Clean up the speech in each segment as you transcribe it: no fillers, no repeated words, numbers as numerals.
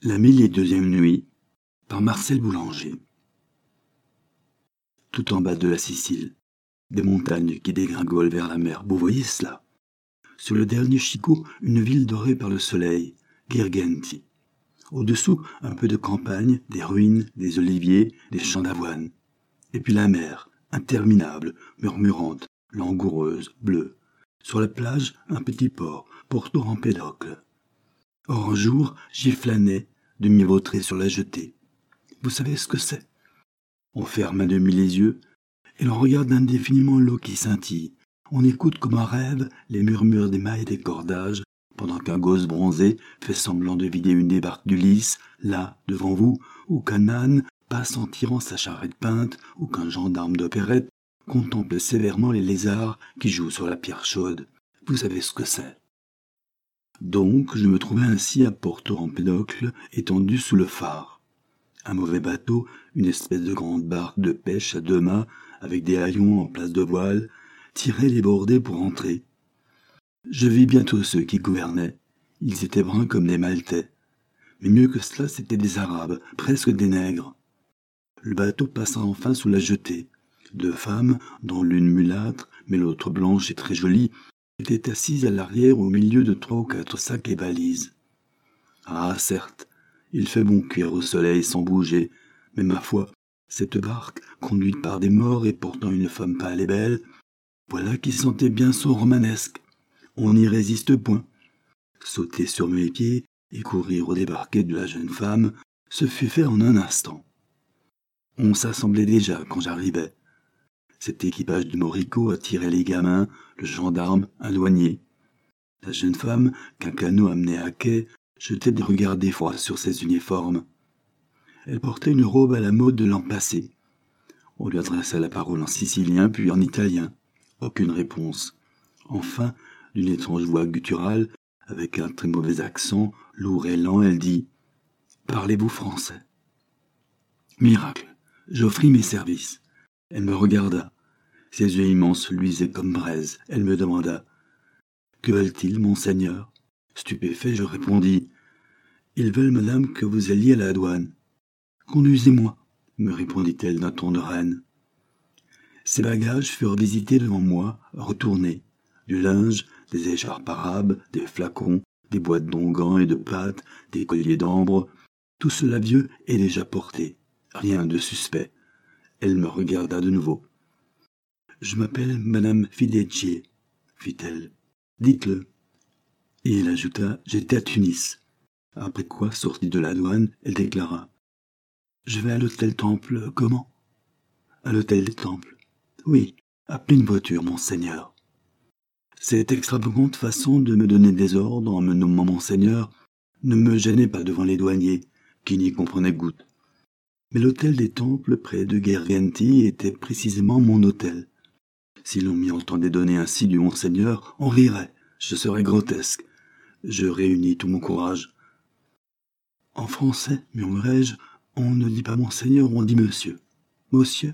La 1002e nuit, par Marcel Boulanger. Tout en bas de la Sicile, des montagnes qui dégringolent vers la mer, vous voyez cela? Sur le dernier chicot, une ville dorée par le soleil, Girgenti. Au-dessous, un peu de campagne, des ruines, des oliviers, des champs d'avoine. Et puis la mer, interminable, murmurante, langoureuse, bleue. Sur la plage, un petit port, Porto Empédocle. Or un jour, j'y flânais, demi-vautré sur la jetée. Vous savez ce que c'est? On ferme à demi les yeux, et l'on regarde indéfiniment l'eau qui scintille. On écoute comme un rêve les murmures des mailles et des cordages, pendant qu'un gosse bronzé fait semblant de vider une des barques du Lys, là, devant vous, ou qu'un âne passe en tirant sa charrette peinte, ou qu'un gendarme d'opérette contemple sévèrement les lézards qui jouent sur la pierre chaude. Vous savez ce que c'est. Donc, je me trouvais ainsi à Porto Empédocle, étendu sous le phare. Un mauvais bateau, une espèce de grande barque de pêche à 2 mâts, avec des haillons en place de voile, tirait les bordées pour entrer. Je vis bientôt ceux qui gouvernaient. Ils étaient bruns comme des Maltais. Mais mieux que cela, c'étaient des Arabes, presque des nègres. Le bateau passa enfin sous la jetée. 2 femmes, dont l'une mulâtre, mais l'autre blanche et très jolie, étaient assises à l'arrière au milieu de 3 ou 4 sacs et valises. Ah, certes, il fait bon cuire au soleil sans bouger, mais ma foi, cette barque, conduite par des morts et portant une femme pâle et belle, voilà qui sentait bien son romanesque. On n'y résiste point. Sauter sur mes pieds et courir au débarquer de la jeune femme, ce fut fait en un instant. On s'assemblait déjà quand j'arrivais. Cet équipage de moricots attirait les gamins, le gendarme, un douanier. La jeune femme, qu'un canot amenait à quai, jetait des regards d'effroi sur ses uniformes. Elle portait une robe à la mode de l'an passé. On lui adressa la parole en sicilien puis en italien. Aucune réponse. Enfin, d'une étrange voix gutturale, avec un très mauvais accent, lourd et lent, elle dit « Parlez-vous français ?» Miracle. J'offris mes services. Elle me regarda. Ses yeux immenses luisaient comme braise. Elle me demanda « Que veulent-ils, monseigneur ?» Stupéfait, je répondis « Ils veulent, madame, que vous alliez à la douane. »« Conduisez-moi, » me répondit-elle d'un ton de reine. Ses bagages furent visités devant moi, retournés. Du linge, des écharpes arabes, des flacons, des boîtes d'onguents et de pâtes, des colliers d'ambre, tout cela vieux et déjà porté. Rien de suspect. Elle me regarda de nouveau. « Je m'appelle Madame Fidèchier, fit-elle. Dites-le. » Et elle ajouta « J'étais à Tunis. » Après quoi, sortie de la douane, elle déclara « Je vais à l'hôtel Temple, comment ?»« À l'hôtel des Temples. »« Oui, appelez une voiture, monseigneur. » Cette extravagante façon de me donner des ordres en me nommant monseigneur ne me gênait pas devant les douaniers, qui n'y comprenaient goutte. Mais l'hôtel des Temples, près de Girgenti, était précisément mon hôtel. Si l'on m'y entendait donner ainsi du monseigneur, on rirait, je serais grotesque. Je réunis tout mon courage. « En français, murmurai-je, on ne dit pas monseigneur, on dit monsieur. »« Monsieur ?»«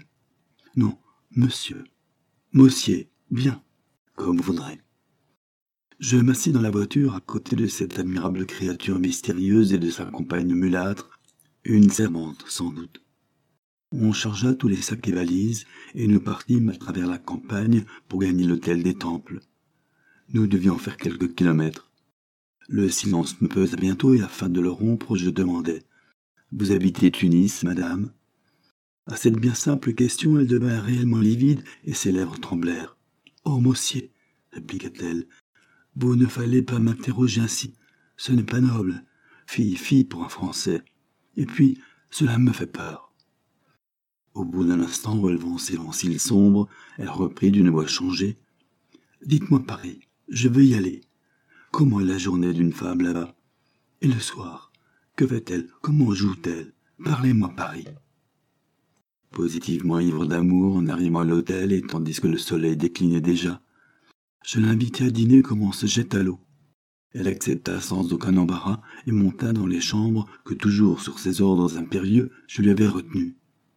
Non, monsieur. »« Mossier, bien, comme vous voudrez. » Je m'assis dans la voiture à côté de cette admirable créature mystérieuse et de sa compagne mulâtre, une servante sans doute. On chargea tous les sacs et valises, et nous partîmes à travers la campagne pour gagner l'hôtel des Temples. Nous devions faire quelques kilomètres. Le silence me pesa bientôt, et afin de le rompre, je demandai « Vous habitez Tunis, madame ?» À cette bien simple question, elle devint réellement livide, et ses lèvres tremblèrent. « Oh, monsieur !» répliqua-t-elle. « Vous ne fallait pas m'interroger ainsi. Ce n'est pas noble. Fille pour un Français. Et puis, cela me fait peur. » Au bout d'un instant, relevant ses longs cils sombres, elle reprit d'une voix changée. « Dites-moi Paris, je veux y aller. Comment est la journée d'une femme là-bas? Et le soir, que fait-elle? Comment joue-t-elle? Parlez-moi Paris. » Positivement ivre d'amour, en arrivant à l'hôtel, et tandis que le soleil déclinait déjà, je l'invitai à dîner comme on se jette à l'eau. Elle accepta sans aucun embarras et monta dans les chambres que, toujours sur ses ordres impérieux, je lui avais retenues.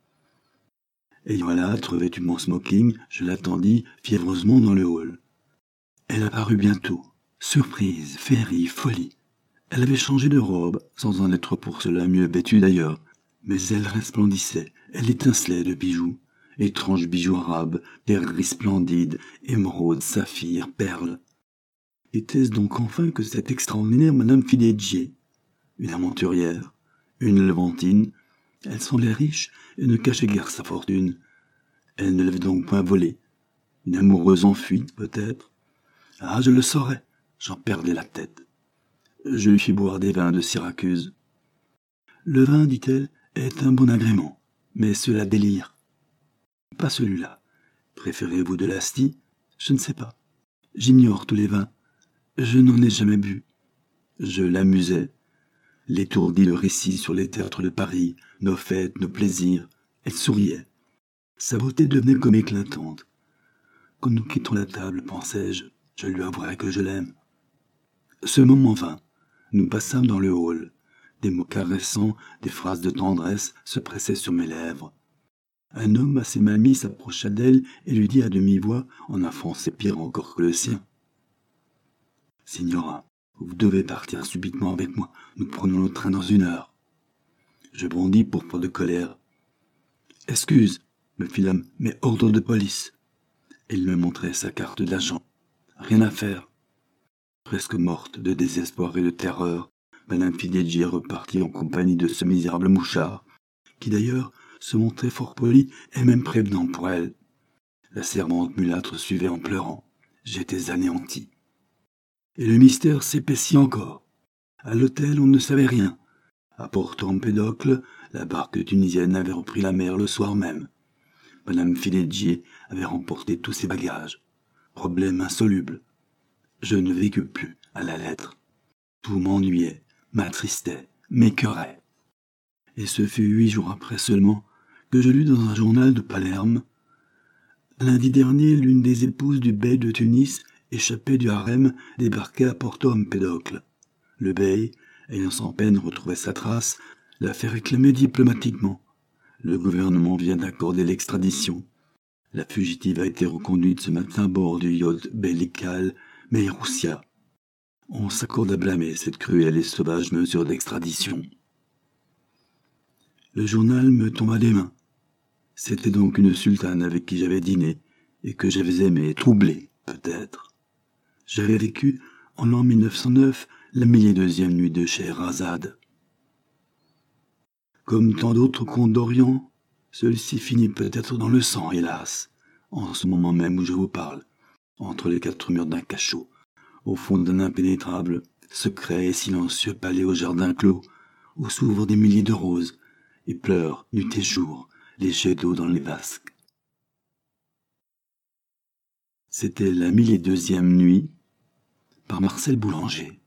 Ayant à la hâte revêtu mon smoking, je l'attendis fiévreusement dans le hall. Elle apparut bientôt. Surprise, féerie, folie. Elle avait changé de robe, sans en être pour cela mieux vêtue d'ailleurs, mais elle resplendissait, elle étincelait de bijoux, étranges bijoux arabes, pierreries splendides, émeraudes, saphirs, perles. Était-ce donc enfin que cette extraordinaire Madame Fidegier, une aventurière, une levantine, elle semblait riche et ne cachait guère sa fortune. Elle ne l'avait donc point volée. Une amoureuse enfuie, peut-être. Ah, je le saurais, j'en perdais la tête. Je lui fis boire des vins de Syracuse. Le vin, dit-elle, est un bon agrément, mais cela délire. Pas celui-là. Préférez-vous de l'Asti? Je ne sais pas. J'ignore tous les vins. Je n'en ai jamais bu. Je l'amusais. L'étourdit le récit sur les théâtres de Paris, nos fêtes, nos plaisirs. Elle souriait. Sa beauté devenait comme éclatante. Quand nous quittons la table, pensais-je, je lui avouerai que je l'aime. Ce moment vint. Nous passâmes dans le hall. Des mots caressants, des phrases de tendresse se pressaient sur mes lèvres. Un homme assez mal mis s'approcha d'elle et lui dit à demi-voix, en un français pire encore que le sien. « Signora, vous devez partir subitement avec moi. Nous prenons le train dans 1 heure. » Je bondis pour pas de colère. « Excuse, me fit l'homme, mais ordre de police. » Et il me montrait sa carte d'agent. Rien à faire. Presque morte de désespoir et de terreur, Madame Fidegier repartit en compagnie de ce misérable mouchard, qui d'ailleurs se montrait fort poli et même prévenant pour elle. La servante mulâtre suivait en pleurant. J'étais anéanti. Et le mystère s'épaissit encore. À l'hôtel, on ne savait rien. À Porto Empedocle, la barque tunisienne avait repris la mer le soir même. Madame Fidegier avait remporté tous ses bagages. Problème insoluble. Je ne vécus plus à la lettre. Tout m'ennuyait, m'attristait, m'écœurait. Et ce fut 8 jours après seulement que je lus dans un journal de Palerme. Lundi dernier, l'une des épouses du bey de Tunis, échappée du harem, débarquait à Porto Empedocle. Le bey, ayant sans peine retrouvé sa trace, l'a fait réclamer diplomatiquement. Le gouvernement vient d'accorder l'extradition. La fugitive a été reconduite ce matin à bord du yacht bellical Meiroussia. On s'accorde à blâmer cette cruelle et sauvage mesure d'extradition. Le journal me tomba des mains. C'était donc une sultane avec qui j'avais dîné et que j'avais aimé, troublé, peut-être. J'avais vécu, en l'an 1909, la 1002e nuit de Scheherazade. Comme tant d'autres contes d'Orient, celui-ci finit peut-être dans le sang, hélas, en ce moment même où je vous parle, entre les 4 murs d'un cachot, au fond d'un impénétrable, secret et silencieux palais au jardin clos, où s'ouvrent des milliers de roses, et pleurent, nuit et jour, les jets d'eau dans les vasques. C'était la 1002e nuit, par Marcel Boulanger.